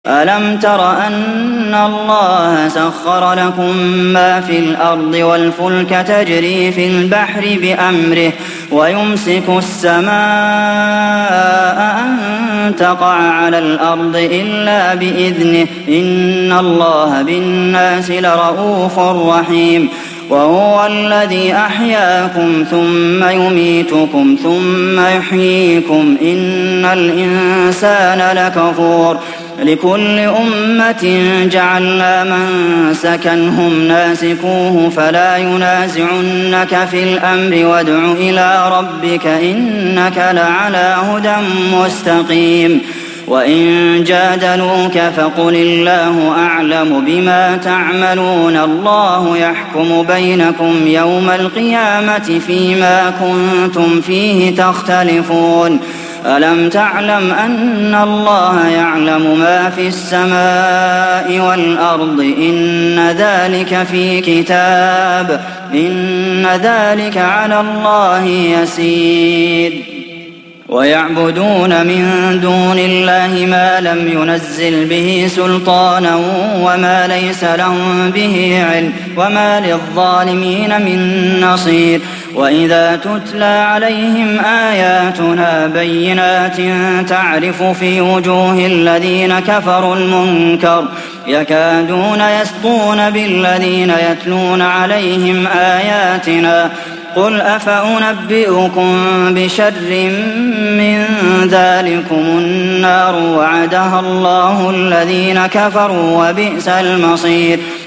أَلَمْ تَرَ أَنَّ اللَّهَ سَخَّرَ لَكُم مَّا فِي الْأَرْضِ وَالْفُلْكَ تَجْرِي فِي الْبَحْرِ بِأَمْرِهِ وَيُمْسِكُ السَّمَاءَ أَن تَقَعَ عَلَى الْأَرْضِ إِلَّا بِإِذْنِهِ ۗ إِنَّ اللَّهَ بِالنَّاسِ لَرَءُوفٌ رَّحِيمٌ وَهُوَ الَّذِي أَحْيَاكُمْ ثُمَّ يُمِيتُكُمْ ثُمَّ يُحْيِيكُمْ ۗ إِنَّ الْإِنسَانَ لَكَفُورٌ لِكُلِّ أُمَّةٍ جَعَلْنَا مَنسَكًا هُمْ نَاسِكُوهُ فَلَا يُنَازِعُنَّكَ فِي الْأَمْرِ وَادْعُ إِلَىٰ رَبِّكَ إِنَّكَ لَعَلَىٰ هُدًى مُّسْتَقِيمٍ وَإِن جَادَلُوكَ فَقُلِ اللَّهُ أَعْلَمُ بِمَا تَعْمَلُونَ اللَّهُ يَحْكُمُ بَيْنَكُمْ يَوْمَ الْقِيَامَةِ فِيمَا كُنتُمْ فِيهِ تَخْتَلِفُونَ أَلَمْ تَعْلَمْ أَنَّ اللَّهَ يَعْلَمُ مَا فِي السَّمَاءِ وَالْأَرْضِ إِنَّ ذَٰلِكَ فِي كِتَابٍ إِنَّ ذَٰلِكَ عَلَى اللَّهِ يَسِيرٌ وَيَعْبُدُونَ مِن دُونِ اللَّهِ مَا لَمْ يُنَزِّلْ بِهِ سُلْطَانًا وَمَا لَيْسَ لَهُم بِهِ عِلْمٌ وَمَا لِلظَّالِمِينَ مِن نَّصِيرٍ وَإِذَا تُتْلَىٰ عَلَيْهِمْ آيَاتُنَا بَيِّنَاتٍ تَعْرِفُ فِي وُجُوهِ الَّذِينَ كَفَرُوا الْمُنكَرَ يَكَادُونَ يَسْطُونَ بِالَّذِينَ يَتْلُونَ عَلَيْهِمْ آيَاتِنَا قُلْ أَفَأُنَبِّئُكُم بِشَرٍّ مِّن ذَٰلِكُمُ النَّارُ وَعَدَهَا اللَّهُ الَّذِينَ كَفَرُوا ۖ وَبِئْسَ الْمَصِيرُ